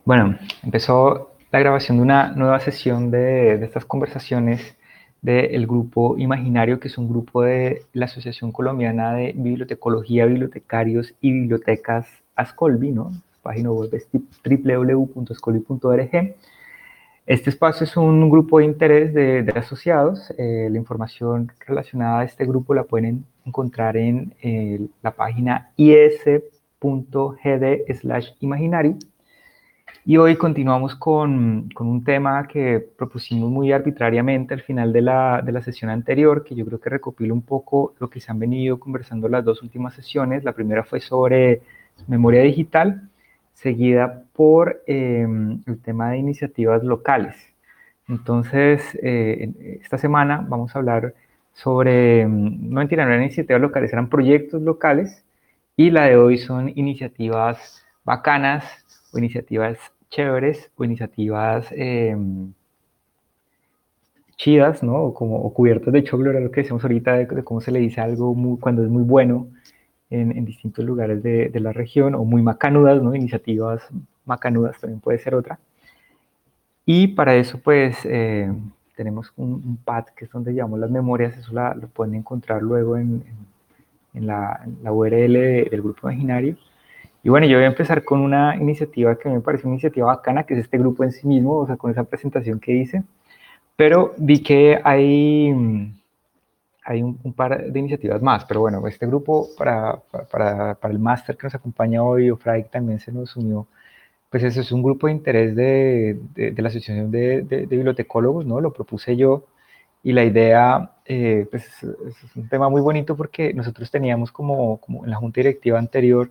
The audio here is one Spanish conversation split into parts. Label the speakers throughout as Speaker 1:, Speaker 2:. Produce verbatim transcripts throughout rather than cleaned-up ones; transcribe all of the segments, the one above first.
Speaker 1: Bueno, empezó la grabación de una nueva sesión de, de estas conversaciones del grupo Imaginario, que es un grupo de la Asociación Colombiana de Bibliotecología, Bibliotecarios y Bibliotecas Ascolbi, ¿no? Su página web es doble u doble u doble u punto ascolbi punto org. Este espacio es un grupo de interés de, de asociados. Eh, la información relacionada a este grupo la pueden encontrar en eh, la página is punto gd slash imaginario. Y hoy continuamos con, con, un tema que propusimos muy arbitrariamente al final de la, de la sesión anterior, que yo creo que recopila un poco lo que se han venido conversando las dos últimas sesiones. La primera fue sobre memoria digital, seguida por eh, el tema de iniciativas locales. Entonces, eh, esta semana vamos a hablar sobre, no mentira, no eran iniciativas locales, eran proyectos locales, y la de hoy son iniciativas bacanas o iniciativas chéveres o iniciativas eh, chidas, ¿no? O, como, o cubiertas de choclo, era lo que decíamos ahorita, de, de cómo se le dice algo muy, cuando es muy bueno en, en distintos lugares de, de la región, o muy macanudas, ¿no? Iniciativas macanudas también puede ser otra. Y para eso, pues, eh, tenemos un, un pad que es donde llevamos las memorias. Eso la, lo pueden encontrar luego en, en, en, la, en la U R L de, del grupo imaginario. Y bueno, yo voy a empezar con una iniciativa que me parece una iniciativa bacana, que es este grupo en sí mismo, o sea, con esa presentación que hice. Pero vi que hay, hay un, un par de iniciativas más. Pero bueno, este grupo, para, para, para el máster que nos acompaña hoy, Ofray también se nos unió. Pues eso es un grupo de interés de, de, de la Asociación de, de, de Bibliotecólogos, ¿no? Lo propuse yo, y la idea, eh, pues es, es un tema muy bonito porque nosotros teníamos como, como en la junta directiva anterior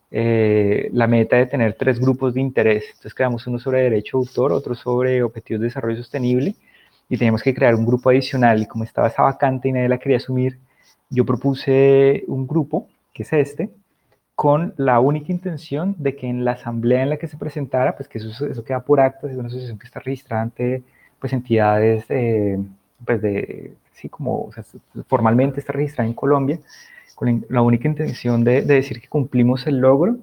Speaker 1: eh, la meta de tener tres grupos de interés. Entonces creamos uno sobre derecho de autor, otro sobre objetivos de desarrollo sostenible, y teníamos que crear un grupo adicional. Y como estaba esa vacante y nadie la quería asumir, yo propuse un grupo, que es este, con la única intención de que en la asamblea en la que se presentara, pues que eso, eso queda por actas, es una asociación que está registrada ante pues, entidades, eh, pues de, sí, como, o sea, formalmente está registrada en Colombia, con la única intención de, de decir que cumplimos el logro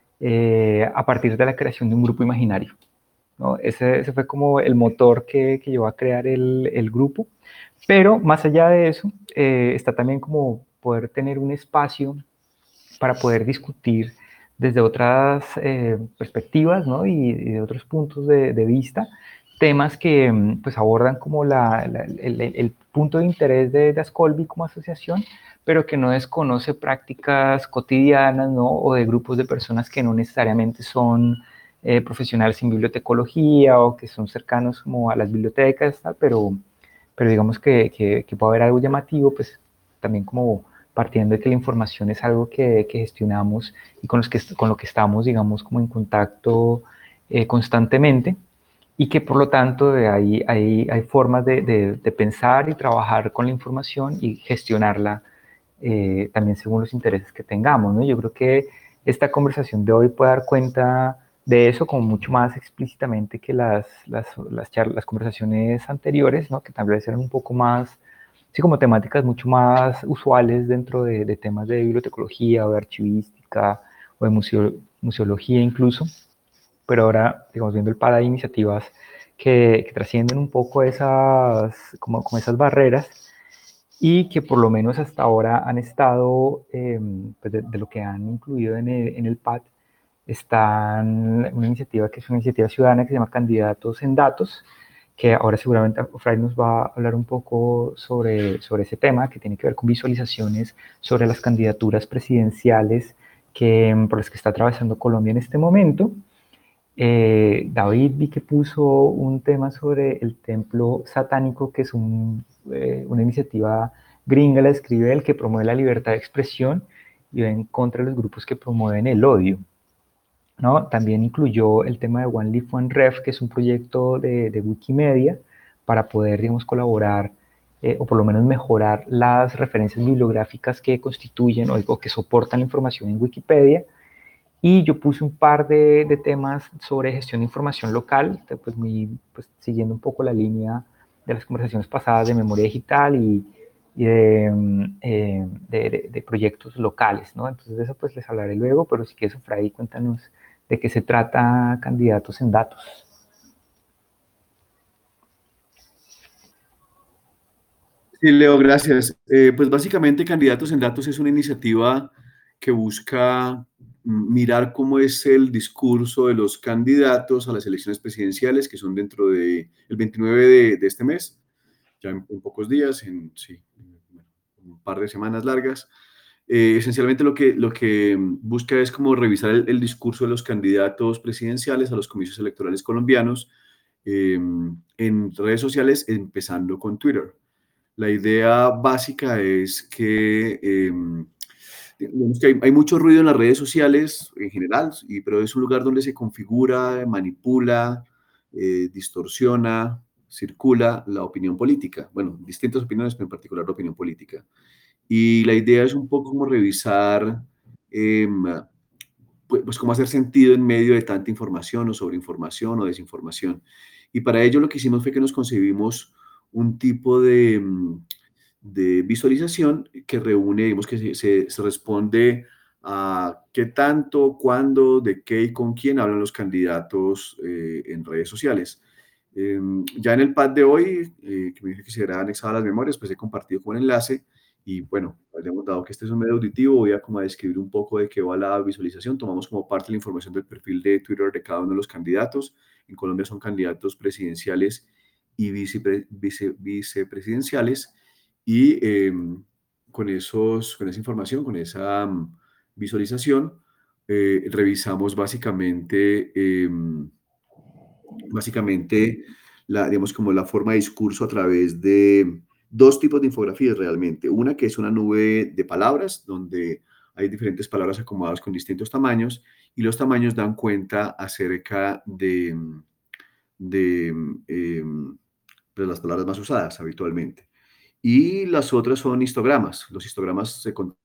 Speaker 1: eh, a partir de la creación de un grupo imaginario, ¿no? Ese, ese fue como el motor que, que llevó a crear el, el grupo. Pero más allá de eso, eh, está también como poder tener un espacio para poder discutir desde otras eh, perspectivas, ¿no? y, y de otros puntos de, de vista, temas que pues, abordan como la, la, el, el, punto de interés de, de Ascolbi como asociación, pero que no desconoce prácticas cotidianas, ¿no? o de grupos de personas que no necesariamente son eh, profesionales en bibliotecología o que son cercanos como a las bibliotecas, ¿tal? pero, pero digamos que, que, que puede haber algo llamativo, pues también como partiendo de que la información es algo que, que gestionamos y con, los que, con lo que estamos, digamos, como en contacto eh, constantemente, y que por lo tanto hay, hay, hay formas de, de, de pensar y trabajar con la información y gestionarla eh, también según los intereses que tengamos, ¿no? Yo creo que esta conversación de hoy puede dar cuenta de eso como mucho más explícitamente que las, las, las, charlas, las conversaciones anteriores, ¿no? Que tal vez eran un poco más, sí, como temáticas mucho más usuales dentro de, de temas de bibliotecología o de archivística o de museo, museología incluso, pero ahora, digamos, viendo el par de iniciativas que, que trascienden un poco esas, como, como esas barreras, y que por lo menos hasta ahora han estado, eh, pues de, de, lo que han incluido en el, en el pad, están una iniciativa que es una iniciativa ciudadana que se llama Candidatos en Datos, que ahora seguramente Fray nos va a hablar un poco sobre, sobre ese tema, que tiene que ver con visualizaciones sobre las candidaturas presidenciales que, por las que está atravesando Colombia en este momento. Eh, David vi que puso un tema sobre el templo satánico, que es un, eh, una iniciativa gringa, la escribe él, que promueve la libertad de expresión y va en contra de los grupos que promueven el odio, ¿no? También incluyó el tema de One Leaf One Ref, que es un proyecto de, de Wikimedia para poder, digamos, colaborar eh, o por lo menos mejorar las referencias bibliográficas que constituyen o, o que soportan la información en Wikipedia. Y yo puse un par de, de temas sobre gestión de información local, pues, muy, pues siguiendo un poco la línea de las conversaciones pasadas de memoria digital y, y de, eh, de, de, de proyectos locales, ¿no? Entonces de eso pues les hablaré luego, pero si quieres, Fray, cuéntanos de qué se trata Candidatos en Datos.
Speaker 2: Sí, Leo, gracias. Eh, pues básicamente Candidatos en Datos es una iniciativa que busca mm, mirar cómo es el discurso de los candidatos a las elecciones presidenciales, que son dentro del veintinueve de, de este mes, ya en, en pocos días, en sí, bueno, un par de semanas largas. Eh, esencialmente lo que, lo que busca es como revisar el, el discurso de los candidatos presidenciales a los comicios electorales colombianos eh, en redes sociales, empezando con Twitter. La idea básica es que, eh, digamos que hay, hay, mucho ruido en las redes sociales en general, y, pero es un lugar donde se configura, manipula, eh, distorsiona, circula la opinión política. Bueno, distintas opiniones, pero en particular la opinión política. Y la idea es un poco como revisar, eh, pues, pues cómo hacer sentido en medio de tanta información o sobreinformación o desinformación. Y para ello lo que hicimos fue que nos concebimos un tipo de, de visualización que reúne, digamos que se, se, se responde a qué tanto, cuándo, de qué y con quién hablan los candidatos eh, en redes sociales. Eh, ya en el pad de hoy, eh, que me dije que será anexado a las memorias, pues he compartido con el enlace y bueno, habíamos dado que este es un medio auditivo, voy a como a describir un poco de qué va la visualización. Tomamos como parte la información del perfil de Twitter de cada uno de los candidatos. En Colombia son candidatos presidenciales y vicepre, vice, vicepresidenciales y eh, con, esos, con esa información, con esa um, visualización, eh, revisamos básicamente, eh, básicamente la, digamos, como la forma de discurso a través de dos tipos de infografías realmente. Una que es una nube de palabras, donde hay diferentes palabras acomodadas con distintos tamaños, y los tamaños dan cuenta acerca de, de, eh, de las palabras más usadas habitualmente. Y las otras son histogramas. Los histogramas se con-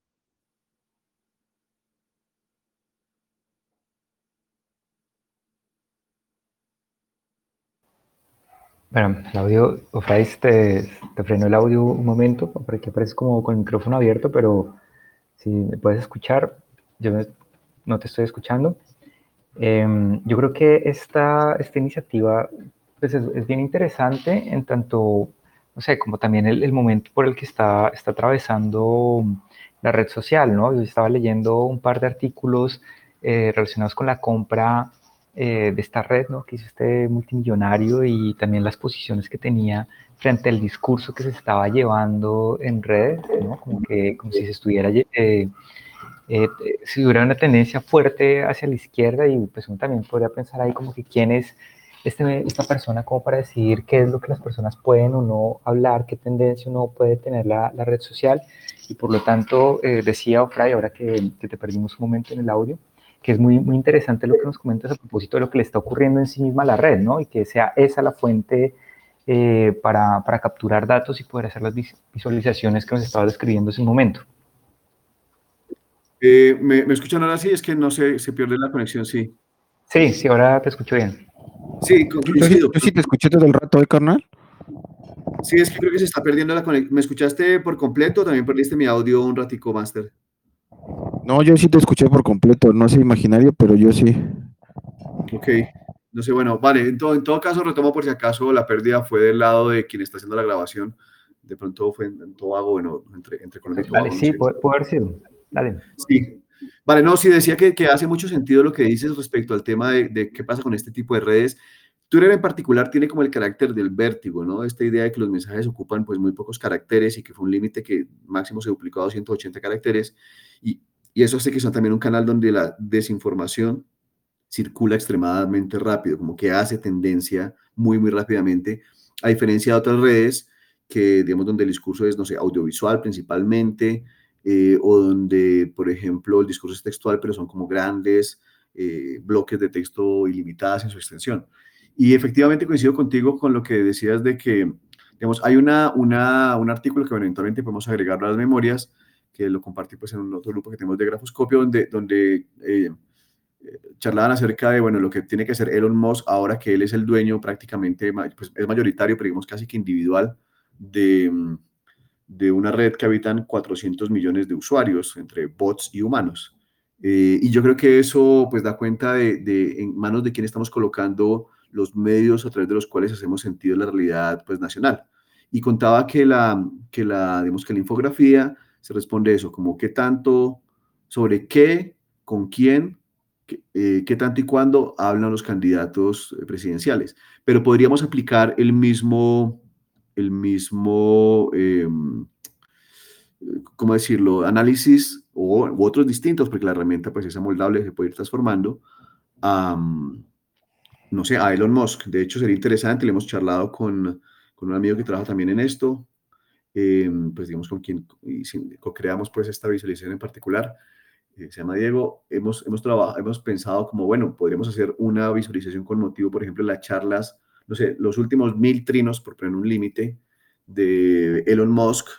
Speaker 1: Bueno, el audio, Ofrais, te, te frenó el audio un momento, porque apareces como con el micrófono abierto, pero si me puedes escuchar, yo no te estoy escuchando. Eh, yo creo que esta, esta iniciativa pues es, es, bien interesante en tanto, no sé, como también el, el momento por el que está, está atravesando la red social, ¿no? Yo estaba leyendo un par de artículos eh, relacionados con la compra eh, de esta red, ¿no? Que hizo este multimillonario y también las posiciones que tenía frente al discurso que se estaba llevando en redes, ¿no? Como que, como si se estuviera... Eh, eh, si hubiera una tendencia fuerte hacia la izquierda y pues uno también podría pensar ahí como que quién es este, esta persona como para decidir qué es lo que las personas pueden o no hablar, qué tendencia uno puede tener la, la red social y por lo tanto eh, decía Ofray, ahora que, que te perdimos un momento en el audio, que es muy, muy interesante lo que nos comentas a propósito de lo que le está ocurriendo en sí misma a la red, ¿no? Y que sea esa la fuente eh, para, para capturar datos y poder hacer las visualizaciones que nos estaba describiendo hace un momento.
Speaker 2: Eh, ¿me, ¿Me escuchan ahora? Sí, es que no sé, se pierde la conexión, sí.
Speaker 1: Sí, sí, ahora te escucho bien.
Speaker 2: Sí,
Speaker 3: Yo, yo, sí,
Speaker 2: coincido.
Speaker 3: yo sí te escuché todo el rato, ¿eh, carnal?
Speaker 2: Sí, es que creo que se está perdiendo la conexión. ¿Me escuchaste por completo? También perdiste mi audio un ratico, Master.
Speaker 3: No, yo sí te escuché por completo, no es imaginario, pero yo sí.
Speaker 2: Ok, no sé, bueno, vale, en todo, en todo caso retomo por si acaso la pérdida fue del lado de quien está haciendo la grabación. De pronto fue en, en Tobago, bueno, entre, entre Colombia y
Speaker 1: Vale,
Speaker 2: Tobago, no
Speaker 1: sí,
Speaker 2: sé.
Speaker 1: puede, puede haber sido. Dale.
Speaker 2: Sí. Vale, no, sí decía que, que hace mucho sentido lo que dices respecto al tema de, de qué pasa con este tipo de redes. Twitter en particular tiene como el carácter del vértigo, ¿no? Esta idea de que los mensajes ocupan pues muy pocos caracteres y que fue un límite que máximo se duplicó a doscientos ochenta caracteres y, y eso hace que son también un canal donde la desinformación circula extremadamente rápido, como que hace tendencia muy, muy rápidamente, a diferencia de otras redes que, digamos, donde el discurso es, no sé, audiovisual principalmente, eh, o donde, por ejemplo, el discurso es textual, pero son como grandes eh, bloques de texto ilimitadas en su extensión. Y efectivamente coincido contigo con lo que decías de que, digamos, hay una, una, un artículo que eventualmente podemos agregar a las memorias, que lo compartí pues en un otro grupo que tenemos de Grafoscopio, donde, donde eh, charlaban acerca de, bueno, lo que tiene que hacer Elon Musk ahora que él es el dueño prácticamente, pues es mayoritario, pero digamos casi que individual, de, de una red que habitan cuatrocientos millones de usuarios entre bots y humanos. Eh, y yo creo que eso pues da cuenta de, de en manos de quién estamos colocando los medios a través de los cuales hacemos sentido de la realidad pues nacional. Y contaba que la, que la, digamos que la infografía se responde eso, como qué tanto, sobre qué, con quién, qué, eh, qué tanto y cuándo hablan los candidatos presidenciales. Pero podríamos aplicar el mismo, el mismo eh, ¿cómo decirlo?, análisis o, u otros distintos, porque la herramienta pues es amoldable, se puede ir transformando, a, no sé, a Elon Musk. De hecho, sería interesante, le hemos charlado con, con un amigo que trabaja también en esto, eh, pues digamos con quien y si, co-creamos pues esta visualización en particular, eh, se llama Diego. Hemos, hemos, trabajado, hemos pensado como, bueno, podríamos hacer una visualización con motivo, por ejemplo, las charlas, no sé, los últimos mil trinos, por poner un límite, de Elon Musk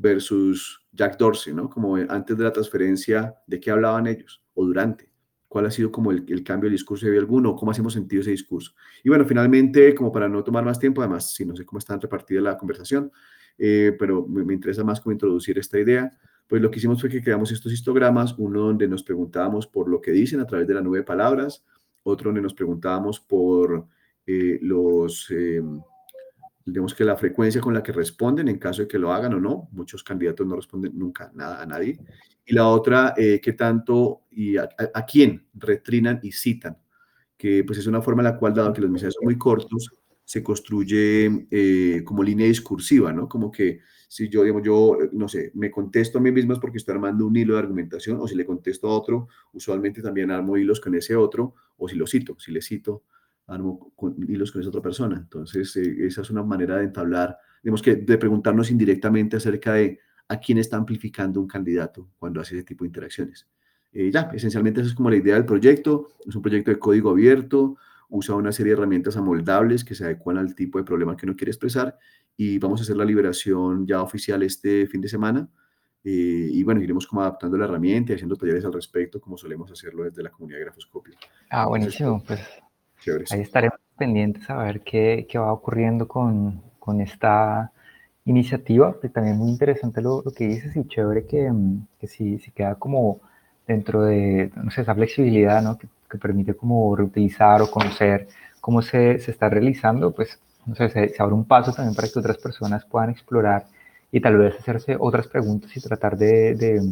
Speaker 2: versus Jack Dorsey, ¿no? Como antes de la transferencia, ¿de qué hablaban ellos? O durante. ¿Cuál ha sido como el, el cambio del discurso de alguno? ¿Cómo hacemos sentido ese discurso? Y bueno, finalmente, como para no tomar más tiempo, además, sí, no sé cómo está repartida la conversación, eh, pero me, me interesa más como introducir esta idea. Pues lo que hicimos fue que creamos estos histogramas, uno donde nos preguntábamos por lo que dicen a través de la nube de palabras, otro donde nos preguntábamos por eh, los, eh, digamos que la frecuencia con la que responden en caso de que lo hagan o no. Muchos candidatos no responden nunca nada a nadie. Y la otra, eh, qué tanto y a, a, a quién retrinan y citan, que pues es una forma en la cual, dado que los mensajes son muy cortos, se construye eh, como línea discursiva, ¿no? Como que si yo, digamos, yo, no sé, me contesto a mí mismo es porque estoy armando un hilo de argumentación, o si le contesto a otro, usualmente también armo hilos con ese otro, o si lo cito, si le cito, armo con, hilos con esa otra persona. Entonces, eh, esa es una manera de entablar, digamos que de preguntarnos indirectamente acerca de a quién está amplificando un candidato cuando hace ese tipo de interacciones. Eh, ya, esencialmente esa es como la idea del proyecto. Es un proyecto de código abierto, usa una serie de herramientas amoldables que se adecuan al tipo de problema que uno quiere expresar y vamos a hacer la liberación ya oficial este fin de semana. Eh, y bueno, iremos como adaptando la herramienta y haciendo talleres al respecto, como solemos hacerlo desde la comunidad de Grafoscopio.
Speaker 1: Ah, buenísimo,
Speaker 2: Entonces,
Speaker 1: pues
Speaker 2: chéveres.
Speaker 1: ahí estaremos pendientes a ver qué, qué va ocurriendo con, con esta iniciativa, que también muy interesante lo, lo que dices y chévere que, que si, si queda como dentro de, no sé, esa flexibilidad, ¿no? Que, que permite como reutilizar o conocer cómo se, se está realizando, pues, no sé, se, se abre un paso también para que otras personas puedan explorar y tal vez hacerse otras preguntas y tratar de, de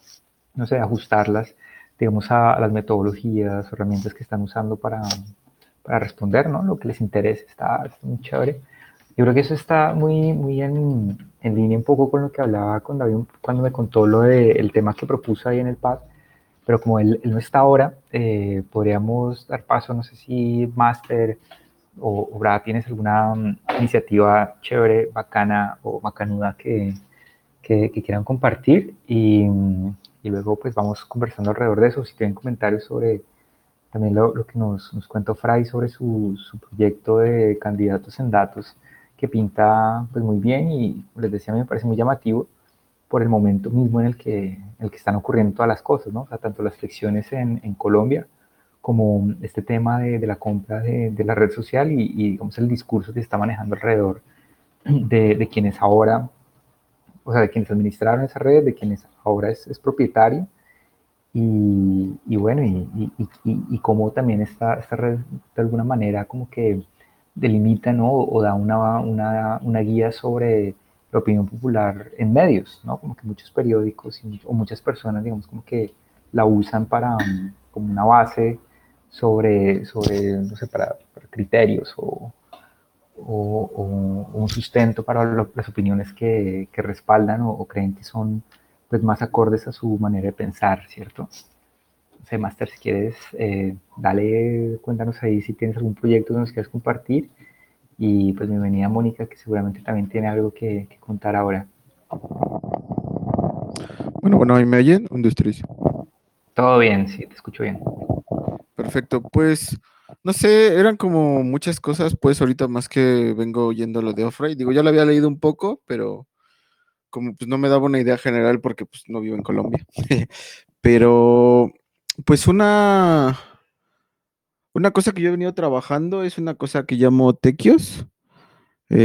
Speaker 1: no sé, ajustarlas, digamos, a, a las metodologías, herramientas que están usando para, para responder, ¿no? Lo que les interese, está, está muy chévere. Yo creo que eso está muy, muy en, en línea un poco con lo que hablaba con David cuando me contó lo del tema que propuso ahí en el pad, pero como él, él no está ahora, eh, podríamos dar paso, no sé si Master o, o Brad, ¿tienes alguna um, iniciativa chévere, bacana o macanuda que, que, que quieran compartir? Y, y luego pues vamos conversando alrededor de eso, si tienen comentarios sobre también lo, lo que nos, nos cuenta Fray sobre su, su proyecto de candidatos en datos, que pinta pues muy bien y les decía, a mí me parece muy llamativo por el momento mismo en el que, en el que están ocurriendo todas las cosas, ¿no? O sea, tanto las elecciones en, en Colombia como este tema de, de la compra de, de, la red social y, y, digamos, el discurso que se está manejando alrededor de, de quienes ahora, o sea, de quienes administraron esa red, de quienes ahora es, es propietario. Y, y, bueno, y, y, y, y cómo también esta, esta red de alguna manera como que delimita, ¿no? O, o da una, una, una guía sobre la opinión popular en medios, ¿no? Como que muchos periódicos y, o muchas personas, digamos, como que la usan para como una base sobre, sobre no sé, para, para criterios o, o, o, un sustento para lo, las opiniones que, que respaldan o, o creen que son pues más acordes a su manera de pensar, ¿cierto? No sé, Master, si quieres, eh, dale, cuéntanos ahí si tienes algún proyecto que nos quieras compartir. Y pues bienvenida Mónica, que seguramente también tiene algo que, que contar ahora.
Speaker 3: Bueno, bueno, ¿ahí me oyen? Un, dos, tres.
Speaker 1: Todo bien, sí, te escucho bien.
Speaker 3: Perfecto, pues, no sé, eran como muchas cosas, pues ahorita más que vengo oyendo lo de Off-Road. Digo, ya lo había leído un poco, pero como pues no me daba una idea general porque pues no vivo en Colombia. Pero, pues una, una cosa que yo he venido trabajando es una cosa que llamo Tequios.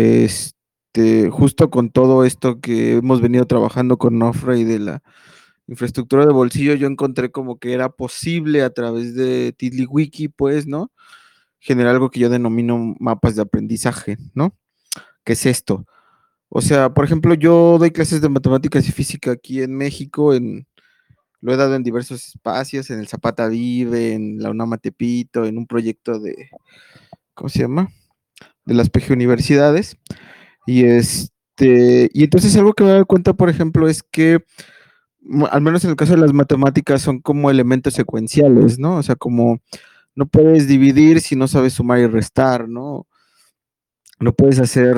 Speaker 3: Este, justo con todo esto que hemos venido trabajando con Off-Road de la infraestructura de bolsillo, yo encontré como que era posible a través de TiddlyWiki, pues, ¿no? Generar algo que yo denomino mapas de aprendizaje, ¿no? ¿Qué es esto? O sea, por ejemplo, yo doy clases de matemáticas y física aquí en México, en, lo he dado en diversos espacios, en el Zapata Vive, en la UNAM Tepito, en un proyecto de, ¿cómo se llama? De las P G Universidades. Y este, y entonces algo que me doy cuenta, por ejemplo, es que, al menos en el caso de las matemáticas, son como elementos secuenciales, ¿no? O sea, como no puedes dividir si no sabes sumar y restar, ¿no? No puedes hacer,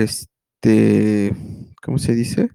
Speaker 3: este, ¿cómo se dice?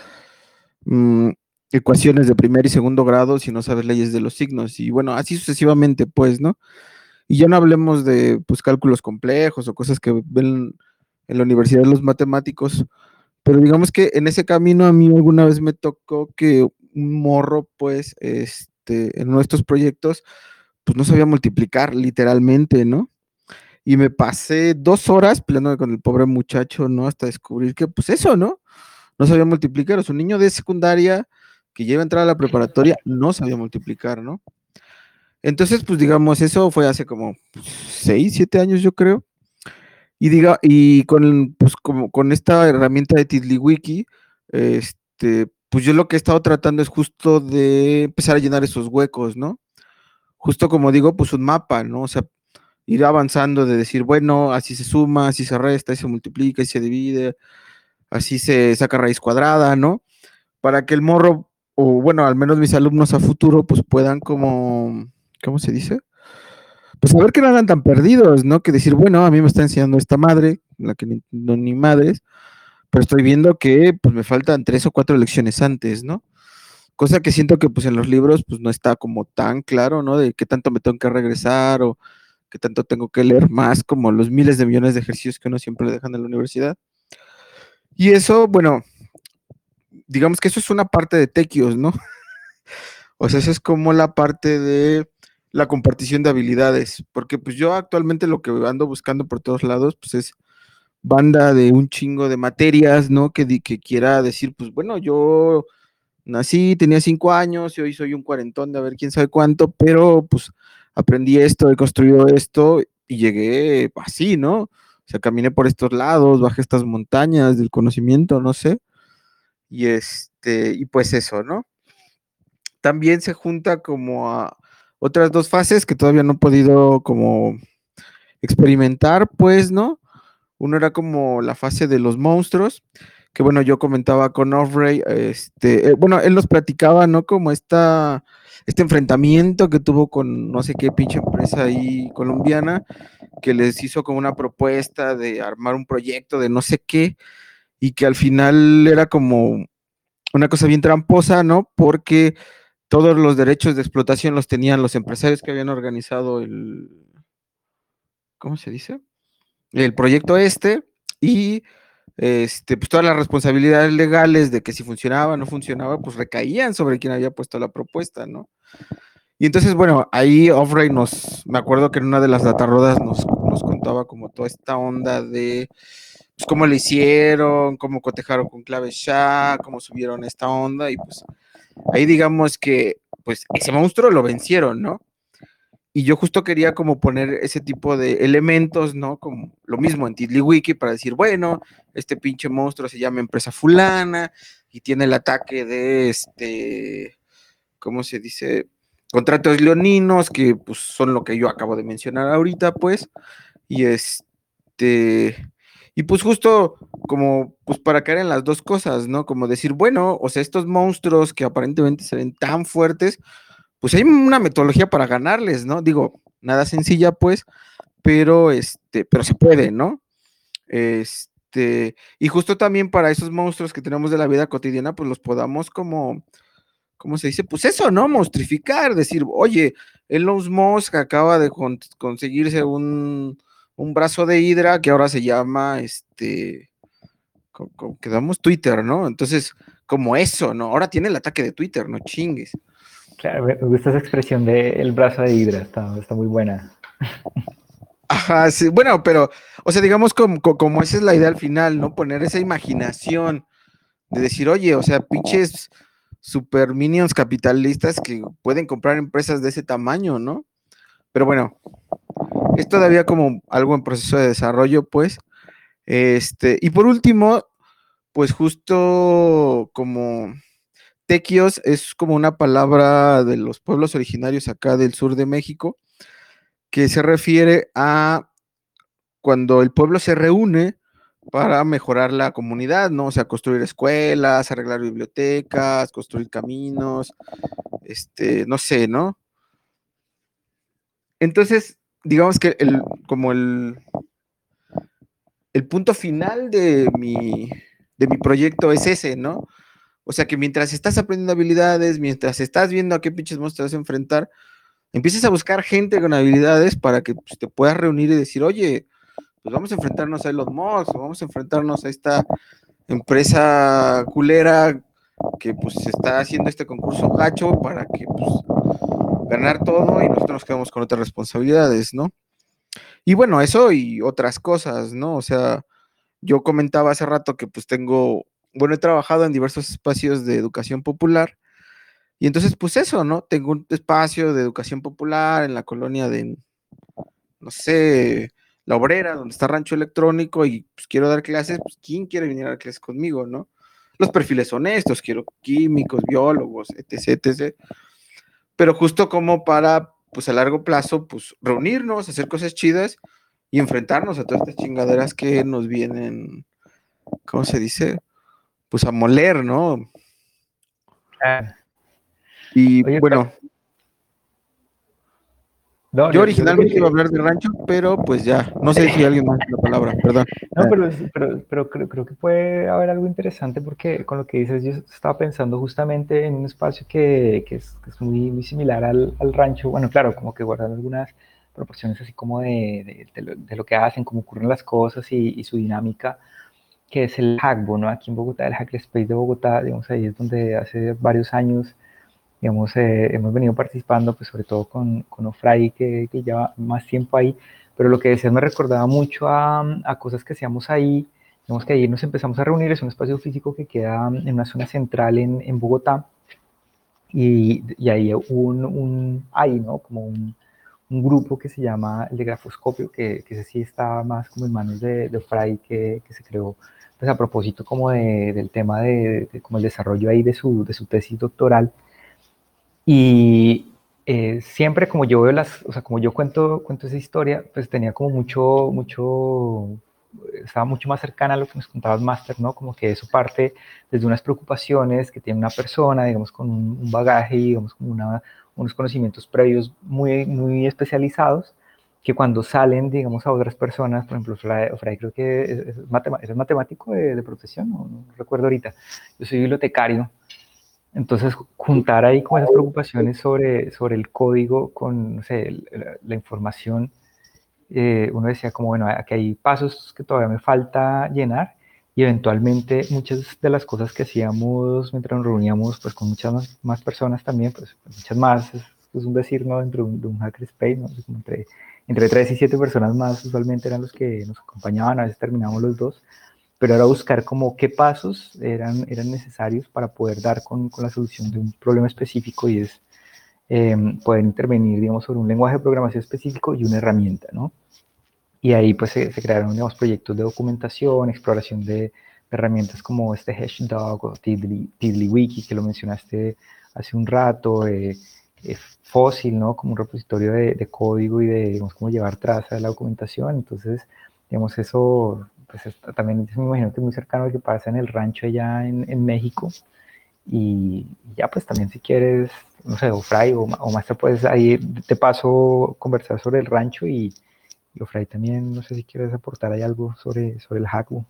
Speaker 3: Mm, ecuaciones de primer y segundo grado si no sabes leyes de los signos. Y bueno, así sucesivamente, pues, ¿no? Y ya no hablemos de, pues, cálculos complejos o cosas que ven en la universidad los matemáticos, pero digamos que en ese camino a mí alguna vez me tocó que un morro, pues, este, en uno de estos proyectos, pues no sabía multiplicar, literalmente, ¿no? Y me pasé dos horas peleando con el pobre muchacho, ¿no? Hasta descubrir que, pues eso, ¿no? No sabía multiplicar. O sea, un niño de secundaria que lleva a entrar a la preparatoria no sabía multiplicar, ¿no? Entonces, pues digamos, eso fue hace como pues, seis, siete años, yo creo. Y diga, y con, pues, como, con esta herramienta de TiddlyWiki, este, pues yo lo que he estado tratando es justo de empezar a llenar esos huecos, ¿no? Justo como digo, pues un mapa, ¿no? O sea, ir avanzando de decir, bueno, así se suma, así se resta, así se multiplica, así se divide, así se saca raíz cuadrada, ¿no? Para que el morro, o bueno, al menos mis alumnos a futuro, pues puedan como, ¿cómo se dice? Pues saber que no andan tan perdidos, ¿no? Que decir, bueno, a mí me está enseñando esta madre, la que ni, no, ni madres, pero estoy viendo que pues me faltan tres o cuatro lecciones antes, ¿no? Cosa que siento que pues en los libros pues no está como tan claro, ¿no? De qué tanto me tengo que regresar o qué tanto tengo que leer más, como los miles de millones de ejercicios que uno siempre le dejan en la universidad. Y eso, bueno, digamos que eso es una parte de Tequios, ¿no? O sea, eso es como la parte de la compartición de habilidades, porque pues yo actualmente lo que ando buscando por todos lados, pues es banda de un chingo de materias, ¿no? Que, di, que quiera decir, pues bueno, yo nací, tenía cinco años y hoy soy un cuarentón de a ver quién sabe cuánto, pero pues aprendí esto, he construido esto y llegué así, ¿no? O sea, caminé por estos lados, bajé estas montañas del conocimiento, no sé. Y este, y pues eso, ¿no? También se junta como a otras dos fases que todavía no he podido como experimentar, pues, ¿no? Uno era como la fase de los monstruos, que bueno, yo comentaba con Offray, este, eh, bueno, él nos platicaba, ¿no? Como esta, este enfrentamiento que tuvo con no sé qué pinche empresa ahí colombiana, que les hizo como una propuesta de armar un proyecto de no sé qué, y que al final era como una cosa bien tramposa, ¿no? Porque todos los derechos de explotación los tenían los empresarios que habían organizado el, ¿cómo se dice? El proyecto este, y este, pues todas las responsabilidades legales de que si funcionaba o no funcionaba, pues recaían sobre quien había puesto la propuesta, ¿no? Y entonces, bueno, ahí Offray nos, me acuerdo que en una de las datarrodas nos, nos contaba como toda esta onda de pues, cómo le hicieron, cómo cotejaron con clave S H A, cómo subieron esta onda, y pues ahí digamos que pues ese monstruo lo vencieron, ¿no? Y yo justo quería como poner ese tipo de elementos, ¿no? Como lo mismo en TiddlyWiki para decir, bueno, este pinche monstruo se llama empresa fulana y tiene el ataque de este, ¿cómo se dice? Contratos leoninos, que pues son lo que yo acabo de mencionar ahorita, pues, y este, y pues justo como, pues para caer en las dos cosas, ¿no? Como decir, bueno, o sea, estos monstruos que aparentemente se ven tan fuertes, pues hay una metodología para ganarles, ¿no? Digo, nada sencilla, pues, pero este, pero se puede, ¿no? Este, y justo también para esos monstruos que tenemos de la vida cotidiana, pues los podamos como, ¿cómo se dice? Pues eso, ¿no? Monstrificar, decir, oye, Elon Musk acaba de con, conseguirse un, un brazo de hidra que ahora se llama, este, como que damos Twitter, ¿no? Entonces, como eso, ¿no? Ahora tiene el ataque de Twitter, no chingues.
Speaker 1: Claro, me gusta esa expresión de el brazo de hidra, está, está muy buena.
Speaker 3: Ajá, sí, bueno, pero, o sea, digamos como, como esa es la idea al final, ¿no? Poner esa imaginación de decir, oye, o sea, pinches, super minions capitalistas que pueden comprar empresas de ese tamaño, ¿no? Pero bueno, es todavía como algo en proceso de desarrollo, pues. Este, y por último, pues justo como tequios es como una palabra de los pueblos originarios acá del sur de México, que se refiere a cuando el pueblo se reúne para mejorar la comunidad, ¿no? O sea, construir escuelas, arreglar bibliotecas, construir caminos, este, no sé, ¿no? Entonces, digamos que el, como el, el punto final de mi, de mi proyecto es ese, ¿no? O sea, que mientras estás aprendiendo habilidades, mientras estás viendo a qué pinches monstruos te vas a enfrentar, empieces a buscar gente con habilidades para que pues, te puedas reunir y decir, oye, pues vamos a enfrentarnos a Elon Musk, vamos a enfrentarnos a esta empresa culera que pues está haciendo este concurso gacho para que pues ganar todo y nosotros nos quedamos con otras responsabilidades, ¿no? Y bueno, eso y otras cosas, ¿no? O sea, yo comentaba hace rato que pues tengo, bueno, he trabajado en diversos espacios de educación popular y entonces pues eso, ¿no? Tengo un espacio de educación popular en la colonia de, no sé, La Obrera, donde está Rancho Electrónico y pues quiero dar clases, pues ¿quién quiere venir a dar clases conmigo, no? Los perfiles son estos, quiero químicos, biólogos, etc, etcétera. Pero justo como para, pues a largo plazo, pues reunirnos, hacer cosas chidas y enfrentarnos a todas estas chingaderas que nos vienen, ¿cómo se dice? Pues a moler, ¿no?
Speaker 1: Ah,
Speaker 3: Y
Speaker 1: oye,
Speaker 3: bueno,
Speaker 1: no,
Speaker 3: yo
Speaker 1: yo, yo lo que
Speaker 3: originalmente iba a
Speaker 1: te,
Speaker 3: hablar de rancho, pero pues ya, no sé si alguien más tiene la palabra, perdón.
Speaker 1: no, pero, es- pero, pero creo, creo que puede haber algo interesante porque con lo que dices, yo estaba pensando justamente en un espacio que, que es, que es muy, muy similar al, al rancho. Bueno, claro, como que guardan algunas proporciones así como de, de, de lo, de lo que hacen, cómo ocurren las cosas y, y su dinámica, que es el Hackbo, ¿no? Aquí en Bogotá, el Hackerspace de Bogotá, digamos, ahí es donde hace varios años, digamos, eh, hemos venido participando, pues sobre todo con, con Ofray, que, que lleva más tiempo ahí, pero lo que decías me recordaba mucho a, a cosas que hacíamos ahí, digamos que ahí nos empezamos a reunir, es un espacio físico que queda en una zona central en, en Bogotá, y, y ahí un, un, hay, ¿no? Como un, un grupo que se llama el de Grafoscopio, que, que ese sí está más como en manos de, de Fray, que, que se creó pues a propósito como de, del tema de, de, como el desarrollo ahí de su, de su tesis doctoral. Y eh, siempre como yo veo las, o sea, como yo cuento, cuento esa historia, pues tenía como mucho, mucho, estaba mucho más cercana a lo que nos contabas, Master, ¿no? Como que eso parte desde unas preocupaciones que tiene una persona, digamos, con un, un bagaje, digamos, con una, unos conocimientos previos muy, muy especializados, que cuando salen, digamos, a otras personas, por ejemplo, Fray, Fray creo que es, es, matema, es matemático de, de profesión, no, no recuerdo ahorita, yo soy bibliotecario, entonces, juntar ahí con esas preocupaciones sobre, sobre el código, con, no sé, la, la información, eh, uno decía como, bueno, aquí hay pasos que todavía me falta llenar y eventualmente muchas de las cosas que hacíamos mientras nos reuníamos, pues con muchas más, más personas también, pues muchas más, es, es un decir, ¿no? Dentro de un, de un hackerspace, ¿no? Como entre, entre tres y siete personas más usualmente eran los que nos acompañaban, a veces terminábamos los dos, pero era buscar como qué pasos eran, eran necesarios para poder dar con, con la solución de un problema específico y es eh, poder intervenir, digamos, sobre un lenguaje de programación específico y una herramienta, ¿no? Y ahí pues se, se crearon, digamos, proyectos de documentación, exploración de, de herramientas como este Hashdog o Tiddly, TiddlyWiki que lo mencionaste hace un rato, eh, eh, Fossil, ¿no? Como un repositorio de, de código y de, digamos, cómo llevar traza de la documentación. Entonces, digamos, eso pues está, también me imagino que es muy cercano a lo que pasa en el rancho allá en, en México. Y ya pues también si quieres, no sé, o Fray o, o Master, pues ahí te paso conversar sobre el rancho y, y Ofray también, no sé si quieres aportar ahí algo sobre, sobre el Hackbo.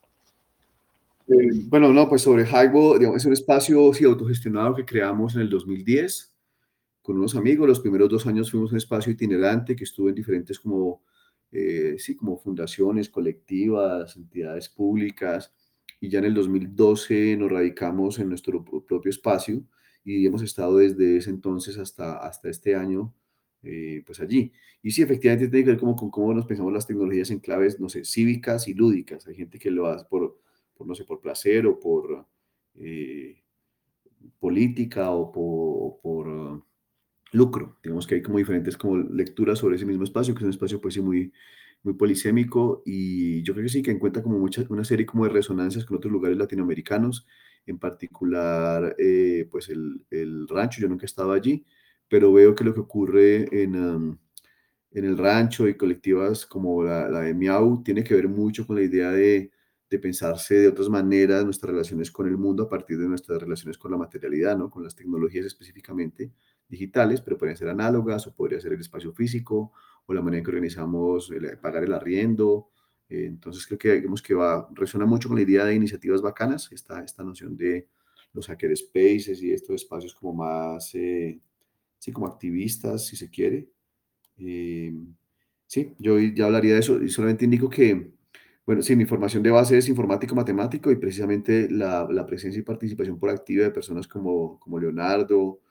Speaker 2: Eh, bueno, no, pues sobre Highball, digamos, es un espacio sí, autogestionado que creamos en el dos mil diez con unos amigos. Los primeros dos años fuimos un espacio itinerante que estuvo en diferentes como, eh, sí, como fundaciones colectivas, entidades públicas, y ya en el dos mil doce nos radicamos en nuestro propio espacio y hemos estado desde ese entonces hasta, hasta este año, eh, pues allí. Y sí, efectivamente tiene que ver como con cómo nos pensamos las tecnologías en claves, no sé, cívicas y lúdicas. Hay gente que lo hace por, por no sé, por placer o por... Eh, política o por, o por uh, lucro. Digamos que hay como diferentes como lecturas sobre ese mismo espacio, que es un espacio pues sí muy, muy polisémico, y yo creo que sí que encuentra como mucha, una serie como de resonancias con otros lugares latinoamericanos, en particular eh, pues el, el rancho. Yo nunca he estado allí, pero veo que lo que ocurre en, um, en el rancho y colectivas como la, la de Miau tiene que ver mucho con la idea de, de pensarse de otras maneras nuestras relaciones con el mundo a partir de nuestras relaciones con la materialidad, ¿no? Con las tecnologías específicamente digitales, pero pueden ser análogas o podría ser el espacio físico o la manera en que organizamos el, pagar el arriendo. Eh, entonces creo que, digamos que va, resuena mucho con la idea de iniciativas bacanas, esta, esta noción de los hacker spaces y estos espacios como más, eh, sí, como activistas, si se quiere. Eh, sí, yo ya hablaría de eso y solamente indico que, bueno, sí, mi formación de base es informático-matemático y precisamente la, la presencia y participación proactiva de personas como, como Leonardo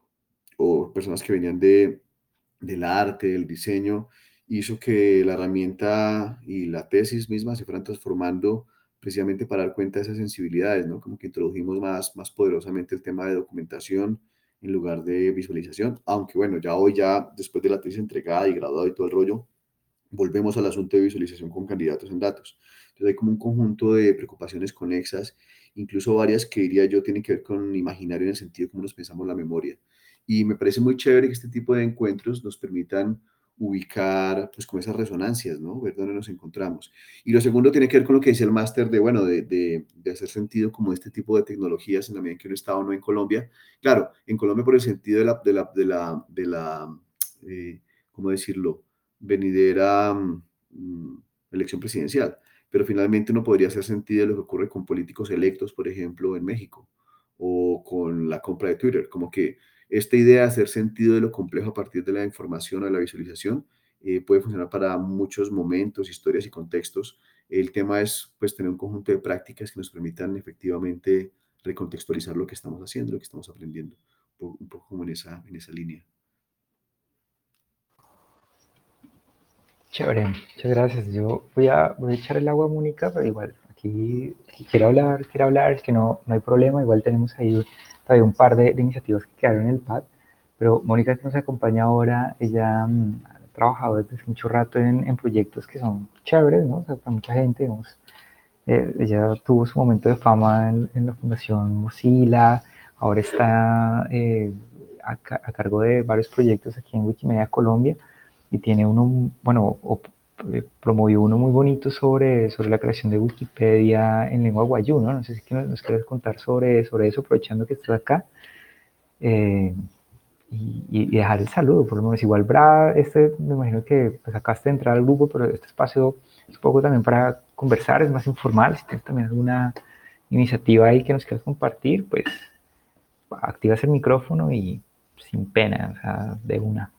Speaker 2: o personas que venían de, del arte, del diseño, hizo que la herramienta y la tesis misma se fueran transformando precisamente para dar cuenta de esas sensibilidades, ¿no? Como que introdujimos más, más poderosamente el tema de documentación en lugar de visualización, aunque bueno, ya hoy, ya después de la tesis entregada y graduado y todo el rollo, volvemos al asunto de visualización con candidatos en datos. Entonces hay como un conjunto de preocupaciones conexas, incluso varias que diría yo tienen que ver con imaginario en el sentido de cómo nos pensamos la memoria. Y me parece muy chévere que este tipo de encuentros nos permitan ubicar pues con esas resonancias, ¿no? Ver dónde nos encontramos. Y lo segundo tiene que ver con lo que decía el máster de, bueno, de, de, de hacer sentido como este tipo de tecnologías en la medida en que uno está o no en Colombia. Claro, en Colombia por el sentido de la, de la, de la, de la eh, ¿cómo decirlo? Venidera mm, elección presidencial, pero finalmente uno podría hacer sentido de lo que ocurre con políticos electos, por ejemplo, en México, o con la compra de Twitter, como que esta idea de hacer sentido de lo complejo a partir de la información o de la visualización eh, puede funcionar para muchos momentos, historias y contextos. El tema es pues tener un conjunto de prácticas que nos permitan efectivamente recontextualizar lo que estamos haciendo, lo que estamos aprendiendo, un poco, un poco como en esa, en esa línea.
Speaker 1: Chévere, muchas gracias. Yo voy a, voy a echar el agua a Mónica, pero igual, aquí si quiere hablar, quiere hablar, es que no, no hay problema. Igual tenemos ahí todavía un par de, de iniciativas que quedaron en el pad, pero Mónica que nos acompaña ahora, ella mm, ha trabajado desde hace mucho rato en, en proyectos que son chéveres, ¿no? O sea, para mucha gente, digamos, eh, ella tuvo su momento de fama en, en la Fundación Mozilla, ahora está eh, a, a cargo de varios proyectos aquí en Wikimedia Colombia y tiene uno, bueno, o, eh, promovió uno muy bonito sobre, sobre la creación de Wikipedia en lengua guayú, ¿no? No sé si nos, nos quieres contar sobre, sobre eso, aprovechando que estás acá. Eh, y, y, dejar el saludo, por lo menos igual Bra, este me imagino que pues acabaste de entrar al grupo, pero este espacio es un poco también para conversar, es más informal, si tienes también alguna iniciativa ahí que nos quieras compartir, pues activas el micrófono y sin pena, o sea, de una.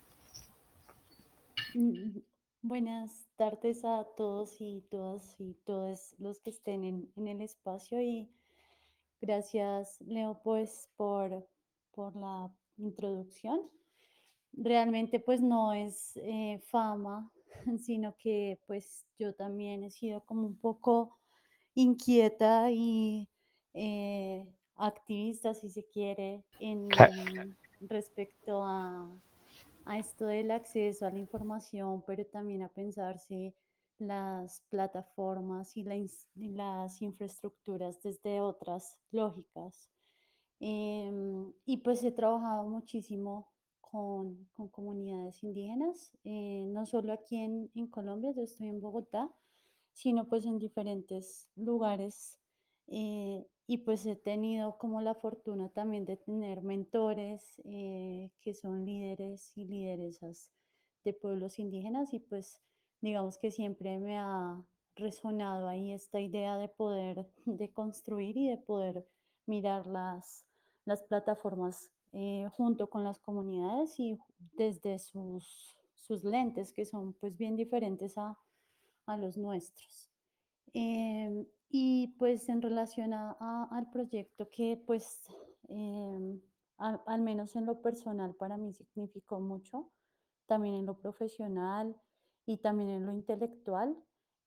Speaker 4: Mm, Buenas tardes a todos y todas y todos los que estén en, en el espacio y gracias Leo pues por, por la introducción. Realmente pues no es eh, fama, sino que pues yo también he sido como un poco inquieta y eh, activista si se quiere en respecto a a esto del acceso a la información, pero también a pensarse las plataformas y, la, y las infraestructuras desde otras lógicas. Eh, y pues he trabajado muchísimo con, con comunidades indígenas, eh, no solo aquí en, en Colombia, yo estoy en Bogotá, sino pues en diferentes lugares. Eh, y pues he tenido como la fortuna también de tener mentores eh, que son líderes y lideresas de pueblos indígenas y pues digamos que siempre me ha resonado ahí esta idea de poder, de construir y de poder mirar las, las plataformas eh, junto con las comunidades y desde sus, sus lentes que son pues bien diferentes a, a los nuestros. Eh, y pues en relación a, a, al proyecto que pues eh, a, al menos en lo personal para mí significó mucho, también en lo profesional y también en lo intelectual,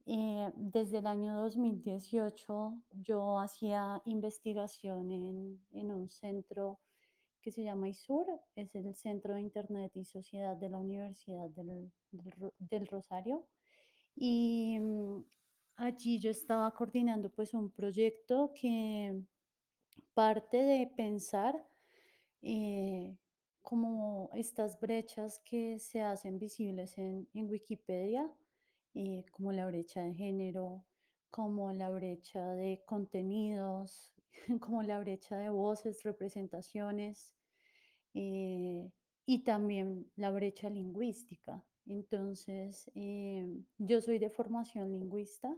Speaker 4: Eh, desde el año dos mil dieciocho yo hacía investigación en, en un centro que se llama ISUR, es el Centro de Internet y Sociedad de la Universidad del, del, del Rosario. Y mm, allí yo estaba coordinando pues un proyecto que parte de pensar eh, como estas brechas que se hacen visibles en, en Wikipedia, eh, como la brecha de género, como la brecha de contenidos, como la brecha de voces, representaciones, eh, y también la brecha lingüística. Entonces, eh, yo soy de formación lingüista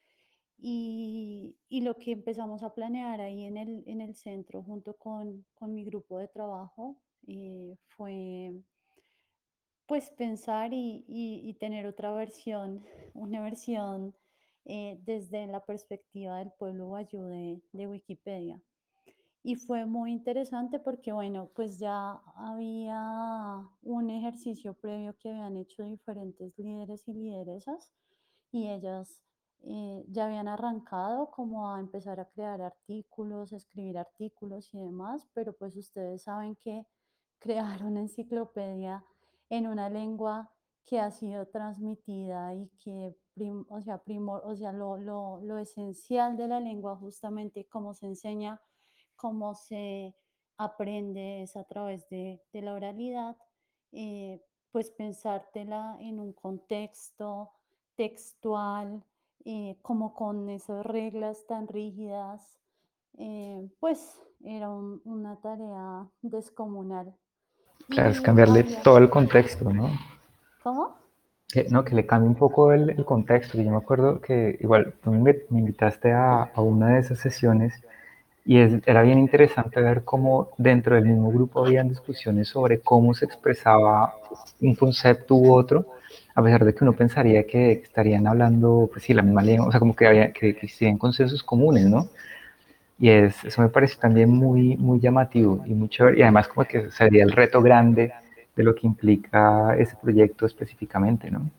Speaker 4: y, y lo que empezamos a planear ahí en el, en el centro junto con, con mi grupo de trabajo eh, fue pues pensar y, y, y, tener otra versión, una versión eh, desde la perspectiva del pueblo wayuu de, de Wikipedia. Y fue muy interesante porque, bueno, pues ya había un ejercicio previo que habían hecho diferentes líderes y lideresas y ellas eh, ya habían arrancado como a empezar a crear artículos, a escribir artículos y demás, pero pues ustedes saben que crear una enciclopedia en una lengua que ha sido transmitida y que, prim, o sea, primor, o sea lo, lo, lo esencial de la lengua justamente como se enseña, cómo se aprende es a través de, de la oralidad, eh, pues pensártela en un contexto textual, eh, como con esas reglas tan rígidas, eh, pues era un, una tarea descomunal.
Speaker 1: Claro, es
Speaker 4: Y
Speaker 1: cambiarle
Speaker 4: había...
Speaker 1: todo el contexto, ¿no?
Speaker 4: ¿Cómo?
Speaker 1: Que, no, que le cambie un poco el, el contexto. Yo me acuerdo que igual tú me, me invitaste a, a una de esas sesiones y es, era bien interesante ver cómo dentro del mismo grupo habían discusiones sobre cómo se expresaba un concepto u otro, a pesar de que uno pensaría que estarían hablando, pues sí, la misma lengua, o sea, como que, había, que, que existían consensos comunes, ¿no? Y es, eso me parece también muy, muy llamativo y muy chévere, y además como que sería el reto grande de lo que implica ese proyecto específicamente, ¿no?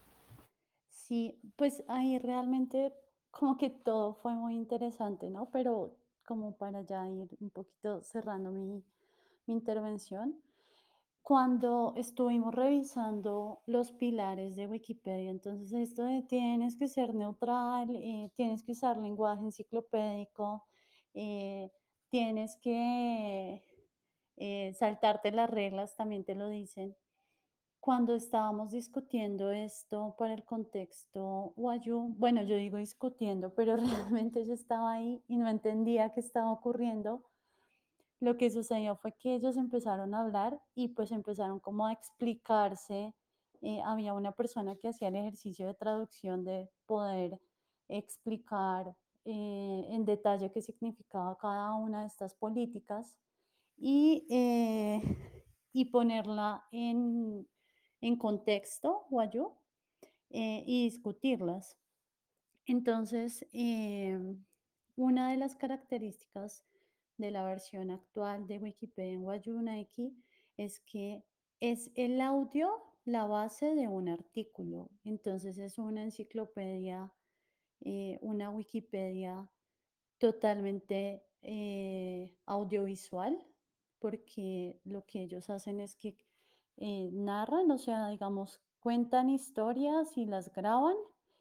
Speaker 4: Sí, pues ahí realmente como que todo fue muy interesante, ¿no? Pero como para ya ir un poquito cerrando mi, mi intervención, cuando estuvimos revisando los pilares de Wikipedia, entonces esto de tienes que ser neutral, eh, tienes que usar lenguaje enciclopédico, eh, tienes que eh, saltarte las reglas, también te lo dicen. Cuando estábamos discutiendo esto para el contexto wayuu, bueno, yo digo discutiendo, pero realmente yo estaba ahí y no entendía qué estaba ocurriendo. Lo que sucedió fue que ellos empezaron a hablar y pues empezaron como a explicarse. Eh, había una persona que hacía el ejercicio de traducción de poder explicar eh, en detalle qué significaba cada una de estas políticas y, eh, y ponerla en, en contexto wayuu eh, y discutirlas. Entonces, eh, una de las características de la versión actual de Wikipedia en Wayuunaiki es que es el audio la base de un artículo. Entonces es una enciclopedia, eh, una Wikipedia totalmente eh, audiovisual, porque lo que ellos hacen es que eh, narran, o sea, digamos, cuentan historias y las graban,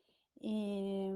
Speaker 4: eh,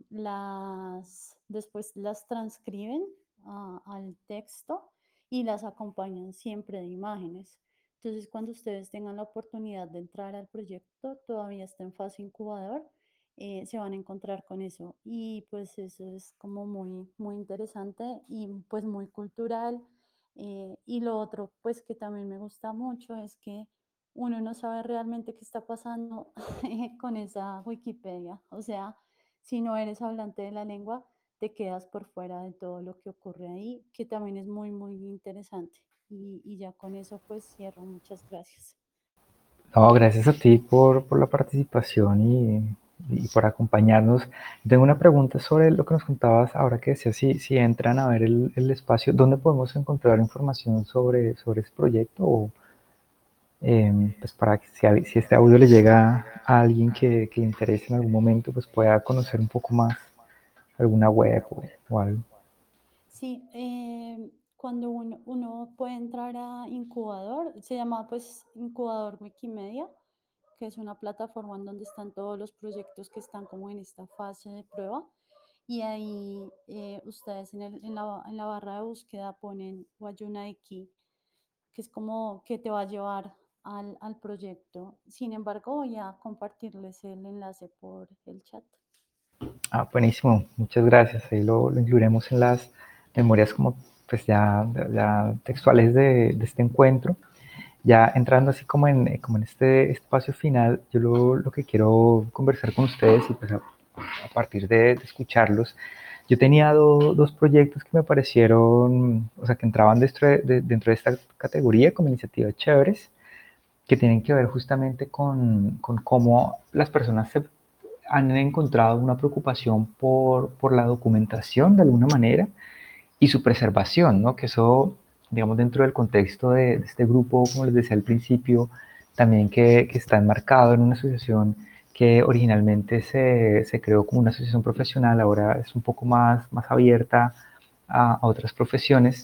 Speaker 4: las, después las transcriben a, al texto y las acompañan siempre de imágenes. Entonces, cuando ustedes tengan la oportunidad de entrar al proyecto, todavía está en fase incubador, eh, se van a encontrar con eso. Y pues eso es como muy, muy interesante y pues muy cultural. Eh, y lo otro, pues que también me gusta mucho es que uno no sabe realmente qué está pasando con esa Wikipedia. O sea, si no eres hablante de la lengua, te quedas por fuera de todo lo que ocurre ahí, que también es muy, muy interesante. Y, y ya con eso pues cierro. Muchas gracias.
Speaker 1: No, gracias a ti por, por la participación y, y por acompañarnos. Tengo una pregunta sobre lo que nos contabas ahora que decías, si, si entran a ver el, el espacio, ¿dónde podemos encontrar información sobre, sobre ese proyecto? O... eh, pues para que si, a- si este audio le llega a alguien que, que le interese en algún momento, pues pueda conocer un poco más alguna web o, o algo.
Speaker 4: Sí, eh, cuando uno, uno puede entrar a Incubador, se llama pues Incubador Wikimedia, que es una plataforma en donde están todos los proyectos que están como en esta fase de prueba. Y ahí eh, ustedes en, el- en la, en la barra de búsqueda ponen Wayunaiki, que es como que te va a llevar al, al proyecto. Sin embargo, voy a compartirles el enlace por el chat.
Speaker 1: Ah, buenísimo, muchas gracias. Ahí lo, lo incluiremos en las memorias como pues ya, ya textuales de, de este encuentro. Ya entrando así como en, como en este espacio final, yo lo, lo que quiero conversar con ustedes y pues a, a partir de, de escucharlos, yo tenía do, dos proyectos que me parecieron, o sea, que entraban dentro de, de, dentro de esta categoría como iniciativas chéveres, que tienen que ver justamente con, con cómo las personas se han encontrado una preocupación por, por la documentación de alguna manera y su preservación, ¿no? Que eso, digamos, dentro del contexto de, de este grupo, como les decía al principio, también que, que está enmarcado en una asociación que originalmente se, se creó como una asociación profesional, ahora es un poco más, más abierta a, a otras profesiones,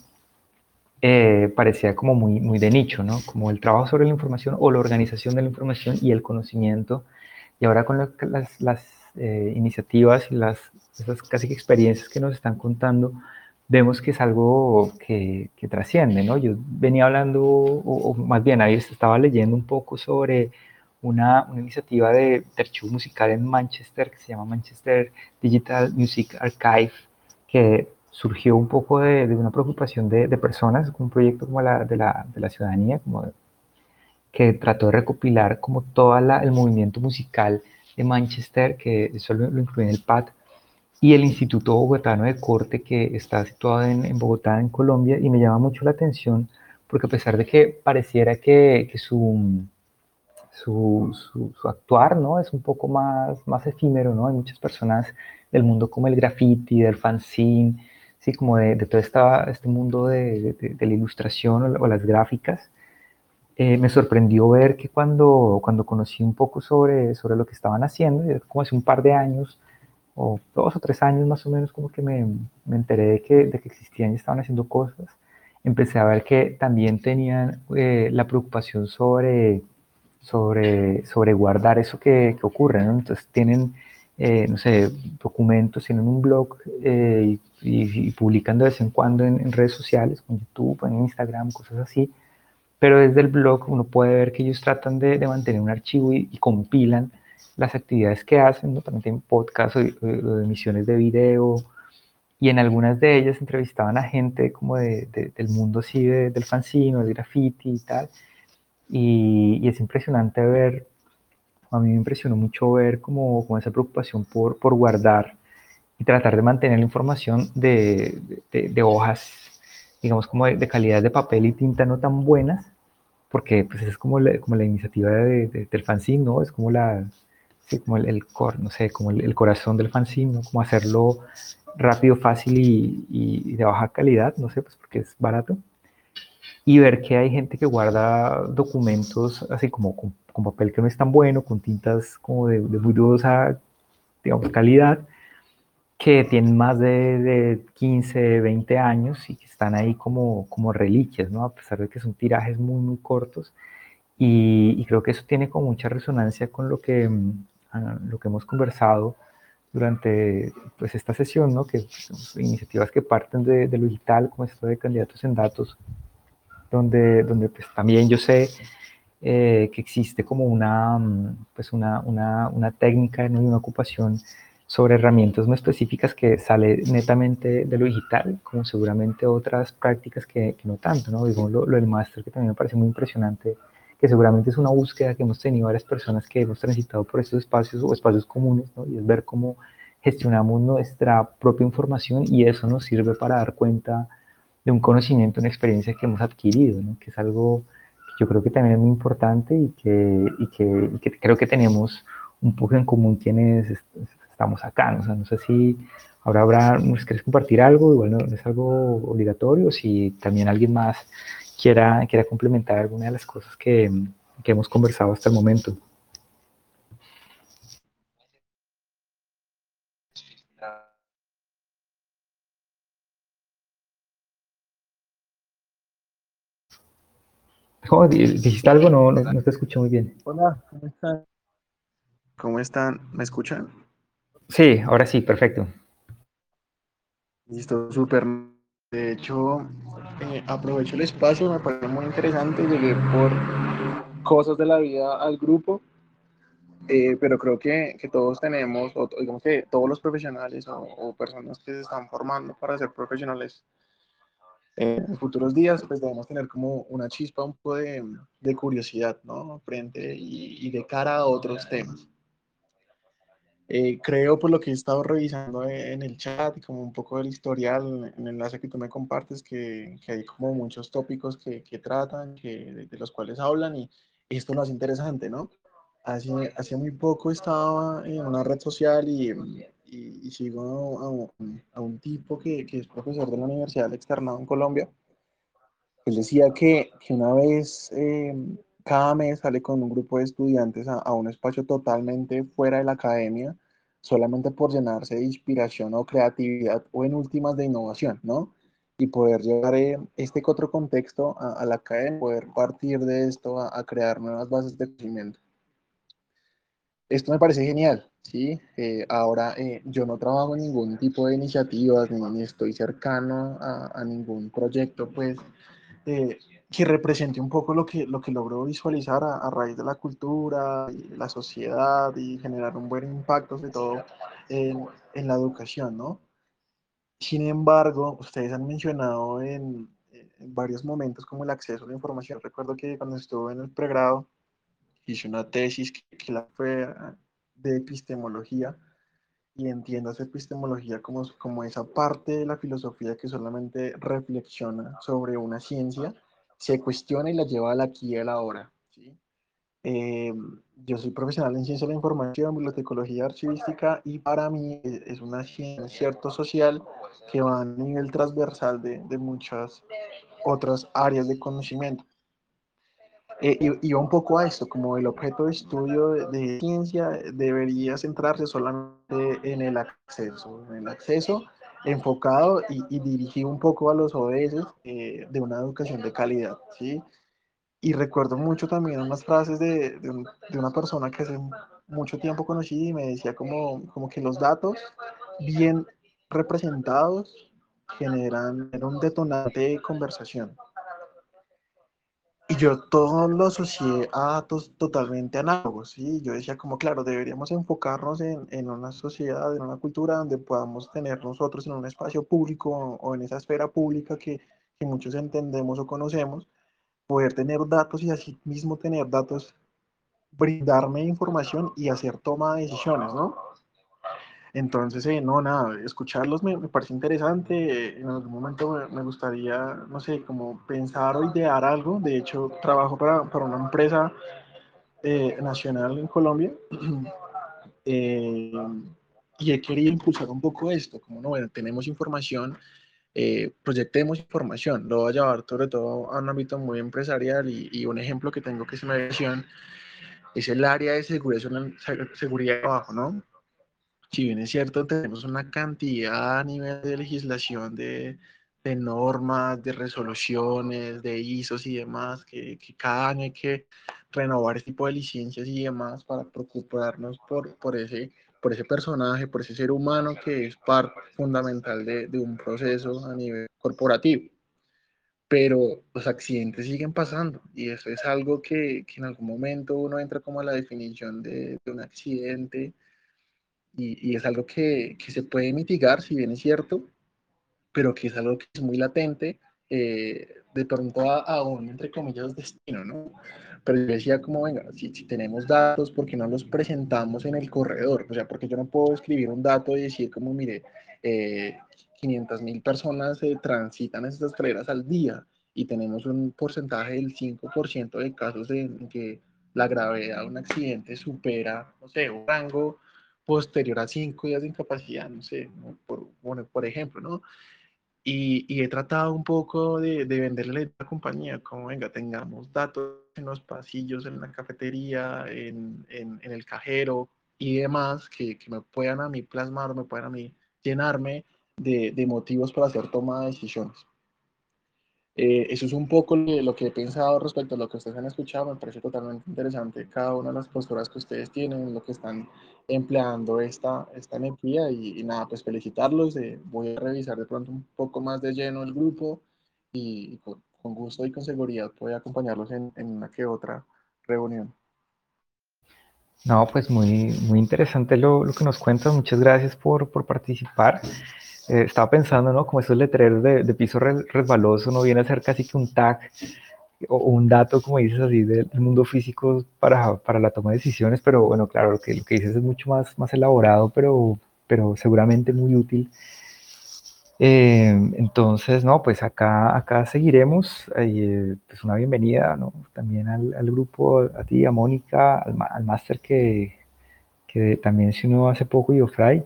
Speaker 1: eh, parecía como muy, muy de nicho, ¿no? Como el trabajo sobre la información o la organización de la información y el conocimiento. Y ahora con lo, las, las eh, iniciativas y las esas casi que experiencias que nos están contando, vemos que es algo que, que trasciende, ¿no? Yo venía hablando, o, o más bien ahí estaba leyendo un poco sobre una, una iniciativa de, de archivo musical en Manchester que se llama Manchester Digital Music Archive, que surgió un poco de, de una preocupación de, de personas, un proyecto como la de la, de la ciudadanía, como de, que trató de recopilar como todo el movimiento musical de Manchester, que eso lo, lo incluye en el P A T, y el Instituto Bogotano de Corte, que está situado en, en Bogotá, en Colombia, y me llama mucho la atención, porque a pesar de que pareciera que, que su, su, su, su, actuar, ¿no? Es un poco más, más efímero, ¿no? Hay muchas personas del mundo como el graffiti, del fanzine, sí, como de, de todo esta, este mundo de, de, de la ilustración o, o las gráficas. Eh, me sorprendió ver que cuando, cuando conocí un poco sobre, sobre lo que estaban haciendo, como hace un par de años, o dos o tres años más o menos, como que me, me enteré de que, de que existían y estaban haciendo cosas, empecé a ver que también tenían eh, la preocupación sobre, sobre, sobre guardar eso que, que ocurre, ¿no? Entonces tienen, eh, no sé, documentos, tienen un blog eh, y, y, y, publican de vez en cuando en, en redes sociales, en YouTube, en Instagram, cosas así, pero desde el blog uno puede ver que ellos tratan de, de mantener un archivo y, y, compilan las actividades que hacen, ¿no? También tienen podcasts o, o, emisiones de video, y en algunas de ellas entrevistaban a gente como de, de, del mundo así de, del fanzine, del graffiti y tal, y, y es impresionante ver, a mí me impresionó mucho ver como, como esa preocupación por, por guardar y tratar de mantener la información de, de, de hojas, digamos como de, de calidad de papel y tinta no tan buenas, porque pues es como la, como la iniciativa de, de, del fanzine, ¿no? Es como la, sí, como el, el core, no sé, como el, el corazón del fanzine, ¿no? Como hacerlo rápido, fácil y, y, y de baja calidad, no sé, pues porque es barato. Y ver que hay gente que guarda documentos así como con, con papel que no es tan bueno, con tintas como de, de muy dudosa, digamos, calidad, que tienen más de, de quince, veinte años y que están ahí como, como reliquias, ¿no? A pesar de que son tirajes muy, muy cortos. Y, y creo que eso tiene como mucha resonancia con lo que, uh, lo que hemos conversado durante pues, esta sesión, ¿no? Que pues, iniciativas que parten de, de lo digital, como esto de candidatos en datos, donde, donde pues, también yo sé eh, que existe como una, pues una, una, una técnica, ¿no? Y una ocupación sobre herramientas muy específicas que sale netamente de lo digital, como seguramente otras prácticas que, que no tanto, ¿no? Digo, lo, lo del máster, que también me parece muy impresionante, que seguramente es una búsqueda que hemos tenido varias personas que hemos transitado por estos espacios o espacios comunes, ¿no? Y es ver cómo gestionamos nuestra propia información y eso nos sirve para dar cuenta de un conocimiento, una experiencia que hemos adquirido, ¿no? Que es algo que yo creo que también es muy importante y que, y que, y que creo que tenemos un poco en común quienes estamos acá, ¿no? O sea, no sé si ahora habrá, ¿nos quieres compartir algo? Igual no, no es algo obligatorio, si también alguien más quiera, quiera complementar alguna de las cosas que, que hemos conversado hasta el momento. ¿Cómo? ¿Dijiste algo? No, no, no te escuché muy bien.
Speaker 3: Hola, ¿cómo están? ¿Cómo están? ¿Me escuchan?
Speaker 1: Sí, ahora sí, perfecto.
Speaker 3: Listo, súper. De hecho, eh, aprovecho el espacio, me parece muy interesante. Llegué por cosas de la vida al grupo, eh, pero creo que, que todos tenemos, o digamos que todos los profesionales o, o personas que se están formando para ser profesionales en futuros días, pues debemos tener como una chispa, un poco de, de curiosidad, ¿no? Frente y, y de cara a otros temas. Eh, creo por lo que he estado revisando en el chat y como un poco del historial, en el enlace que tú me compartes, que, que hay como muchos tópicos que, que tratan, que, de, de los cuales hablan y esto lo hace interesante, ¿no? Hace, hace muy poco estaba en una red social y, y, y sigo a un, a un tipo que, que es profesor de la Universidad del Externado en Colombia. Él decía que, que una vez eh, cada mes sale con un grupo de estudiantes a, a un espacio totalmente fuera de la academia, solamente por llenarse de inspiración o creatividad o en últimas de innovación, ¿no? Y poder llevar eh, este que otro contexto a, a la academia, poder partir de esto a, a crear nuevas bases de conocimiento. Esto me parece genial, ¿sí? Eh, ahora eh, yo no trabajo en ningún tipo de iniciativas, ni, ni estoy cercano a, a ningún proyecto, pues, eh, que represente un poco lo que, lo que logró visualizar a, a raíz de la cultura y la sociedad y generar un buen impacto, sobre todo en, en la educación, ¿no? Sin embargo, ustedes han mencionado en, en varios momentos como el acceso a la información. Recuerdo que cuando estuve en el pregrado, hice una tesis que, que la fue de epistemología y entiendo esa epistemología como, como esa parte de la filosofía que solamente reflexiona sobre una ciencia, se cuestiona y la lleva al aquí y a la ahora, ¿sí? Eh, yo soy profesional en ciencia de la información, bibliotecología archivística y para mí es una ciencia cierto social que va a nivel transversal de, de muchas otras áreas de conocimiento. Eh, y, y va un poco a esto, como el objeto de estudio de, de ciencia debería centrarse solamente en el acceso, en el acceso enfocado y, y dirigido un poco a los O D S eh, de una educación de calidad, ¿sí? Y recuerdo mucho también unas frases de, de, un, de una persona que hace mucho tiempo conocí y me decía como, como que los datos bien representados generan un detonante de conversación. Y yo todo lo asocié a datos totalmente análogos, ¿sí? Yo decía como, claro, deberíamos enfocarnos en, en una sociedad, en una cultura donde podamos tener nosotros en un espacio público o, o en esa esfera pública que, que muchos entendemos o conocemos, poder tener datos y así mismo tener datos, brindarme información y hacer toma de decisiones, ¿no? Entonces, eh, no, nada, escucharlos me, me parece interesante. eh, En algún momento me, me gustaría, no sé, como pensar o idear algo. De hecho, trabajo para, para una empresa eh, nacional en Colombia eh, y he querido impulsar un poco esto. Como no, bueno, tenemos información, eh, proyectemos información. Lo voy a llevar sobre todo a un ámbito muy empresarial y, y un ejemplo que tengo que es una visión es el área de seguridad, seguridad de trabajo, ¿no? Si bien es cierto, tenemos una cantidad a nivel de legislación de, de normas, de resoluciones, de I S Os y demás, que, que cada año hay que renovar este tipo de licencias y demás para preocuparnos por, por, ese, por ese personaje, por ese ser humano que es parte fundamental de, de un proceso a nivel corporativo. Pero los accidentes siguen pasando y eso es algo que, que en algún momento uno entra como a la definición de, de un accidente y, y es algo que, que, se puede mitigar, si bien es cierto, pero que es algo que es muy latente, eh, de pronto a, a, un, entre comillas, destino, ¿no? Pero yo decía como, venga, si, si tenemos datos, ¿por qué no los presentamos en el corredor? O sea, porque yo no puedo escribir un dato y decir como, mire, eh, quinientas mil personas eh, transitan estas escaleras al día y tenemos un porcentaje del cinco por ciento de casos en que la gravedad de un accidente supera, no sé, un rango posterior a cinco días de incapacidad, no sé, ¿no? por, por, por ejemplo, ¿no?
Speaker 5: Y, y he tratado un poco de, de venderle la idea a la compañía, como venga, tengamos datos en los pasillos, en la cafetería, en, en, en el cajero y demás, que, que me puedan a mí plasmar, me puedan a mí llenarme de, de motivos para hacer toma de decisiones. Eh, eso es un poco lo que he pensado respecto a lo que ustedes han escuchado. Me parece totalmente interesante cada una de las posturas que ustedes tienen, lo que están empleando esta, esta energía y, y nada, pues felicitarlos. Eh, voy a revisar de pronto un poco más de lleno el grupo y, y con, con gusto y con seguridad voy a acompañarlos en, en una que otra reunión.
Speaker 1: No, pues muy, muy interesante lo, lo que nos cuentas. Muchas gracias por, por participar. Eh, estaba pensando, ¿no? Como esos letreros de, de piso resbaloso, no viene a ser casi que un tag o un dato, como dices así, del mundo físico para, para la toma de decisiones, pero bueno, claro, lo que, lo que dices es mucho más, más elaborado, pero, pero seguramente muy útil. Eh, entonces, no, pues acá, acá seguiremos. Eh, pues una bienvenida, ¿no? También al, al grupo, a ti, a Mónica, al, al máster que, que también se unió hace poco, y Ofray.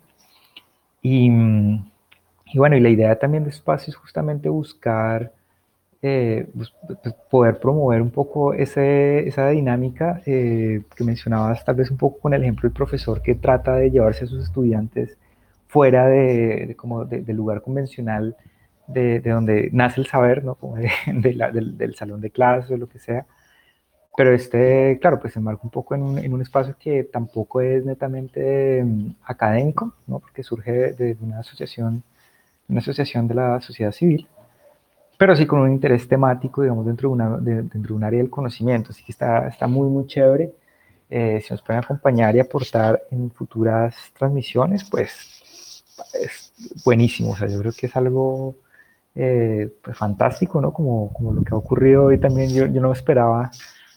Speaker 1: Y, y bueno, y la idea también de espacio es justamente buscar eh, pues, pues poder promover un poco ese, esa dinámica eh, que mencionabas, tal vez un poco con el ejemplo del profesor que trata de llevarse a sus estudiantes fuera de, de como de, del lugar convencional de, de donde nace el saber, ¿no? Como de, de la, del, del salón de clases o lo que sea. Pero este, claro, pues se enmarca un poco en un, en un espacio que tampoco es netamente um, académico, ¿no? Porque surge de, de una asociación, una asociación de la sociedad civil, pero sí con un interés temático, digamos, dentro de, una, de, dentro de un área del conocimiento. Así que está, está muy, muy chévere. Eh, si nos pueden acompañar y aportar en futuras transmisiones, pues es buenísimo. O sea, yo creo que es algo eh, pues, fantástico, ¿no? Como, como lo que ha ocurrido hoy también. Yo, yo no esperaba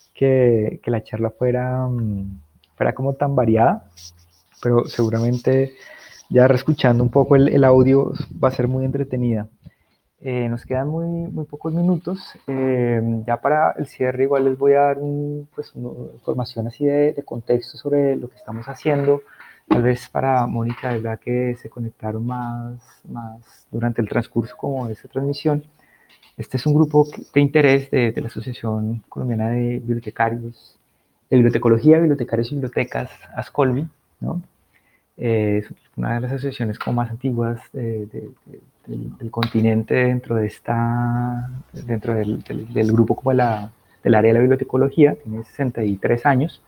Speaker 1: que, que la charla fuera, fuera como tan variada, pero seguramente ya reescuchando un poco el, el audio va a ser muy entretenida. Eh, nos quedan muy, muy pocos minutos. Eh, ya para el cierre igual les voy a dar un, pues, una información así de, de contexto sobre lo que estamos haciendo. Tal vez para Mónica, verdad que se conectaron más, más durante el transcurso como de esta transmisión. Este es un grupo de interés de, de la Asociación Colombiana de Bibliotecarios, de Bibliotecología, Bibliotecarios y Bibliotecas, ASCOLBI, ¿no? Eh, es una de las asociaciones como más antiguas de, de, de, del, del continente dentro de esta, dentro del, del, del grupo como la, del área de la bibliotecología, tiene sesenta y tres años.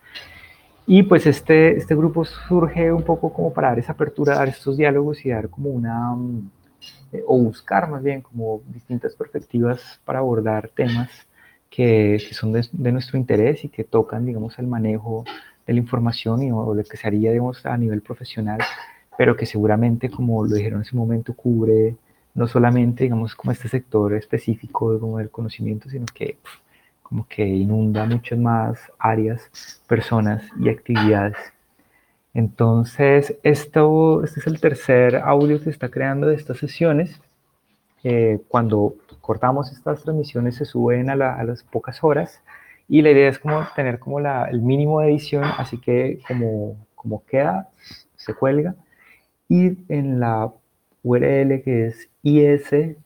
Speaker 1: Y pues este, este grupo surge un poco como para dar esa apertura, dar estos diálogos y dar como una, eh, o buscar más bien como distintas perspectivas para abordar temas que, que son de, de nuestro interés y que tocan, digamos, el manejo de la información y, o lo que se haría, digamos, a nivel profesional, pero que seguramente, como lo dijeron en ese momento, cubre no solamente, digamos, como este sector específico como del conocimiento, sino que pff, como que inunda muchas más áreas, personas y actividades. Entonces, esto, este es el tercer audio que se está creando de estas sesiones. Eh, cuando cortamos estas transmisiones se suben a, la, a las pocas horas y la idea es como tener como la, el mínimo de edición, así que como, como queda, se cuelga, y en la U R L que es is.gd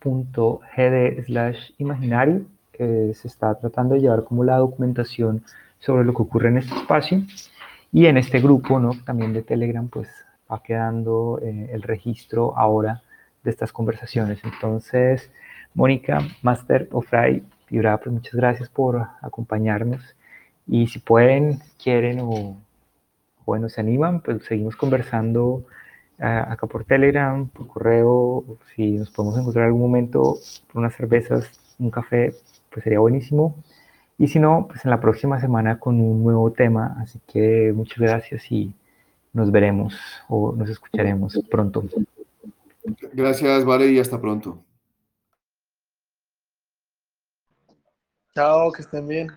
Speaker 1: slash imaginario, que se está tratando de llevar como la documentación sobre lo que ocurre en este espacio, y en este grupo, ¿no? También de Telegram, pues va quedando eh, el registro ahora de estas conversaciones. Entonces, Mónica, Máster Ofray, Fibra, pues muchas gracias por acompañarnos. Y si pueden, quieren o, bueno, se animan, pues seguimos conversando uh, acá por Telegram, por correo. Si nos podemos encontrar en algún momento por unas cervezas, un café, pues sería buenísimo. Y si no, pues en la próxima semana con un nuevo tema. Así que muchas gracias y nos veremos o nos escucharemos pronto.
Speaker 2: Gracias, Vale, y hasta pronto.
Speaker 5: Chao, que estén bien.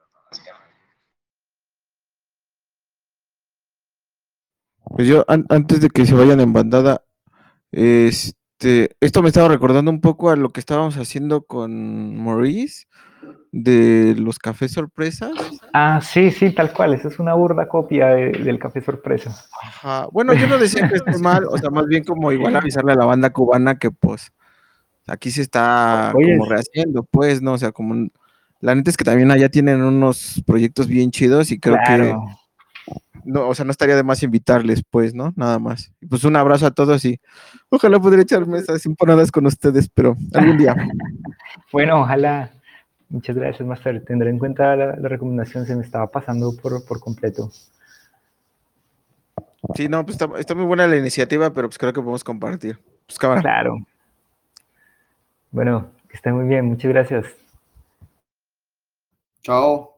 Speaker 3: Pues yo, an antes de que se vayan en bandada, este, esto me estaba recordando un poco a lo que estábamos haciendo con Maurice, de los cafés sorpresas.
Speaker 1: Ah, sí, sí, tal cual. Esa es una burda copia de, del café sorpresa.
Speaker 3: Ajá. Bueno, yo no decía que esté mal, o sea, más bien como igual avisarle a la banda cubana que pues Aquí se está
Speaker 1: Oye,
Speaker 3: como rehaciendo, pues, ¿no? O sea, como la neta es que también allá tienen unos proyectos bien chidos y creo que,
Speaker 1: claro.
Speaker 3: no, o sea, no estaría de más invitarles, pues, ¿no? Nada más. Y pues un abrazo a todos y ojalá pudiera echarme esas empanadas con ustedes, pero algún día.
Speaker 1: Bueno, ojalá. Muchas gracias, Master. Tendré en cuenta la, la recomendación, se me estaba pasando por, por completo.
Speaker 3: Sí, no, pues está, está muy buena la iniciativa, pero pues creo que podemos compartir. Pues cámara.
Speaker 1: Claro. Bueno, que estén muy bien. Muchas gracias.
Speaker 2: Chao.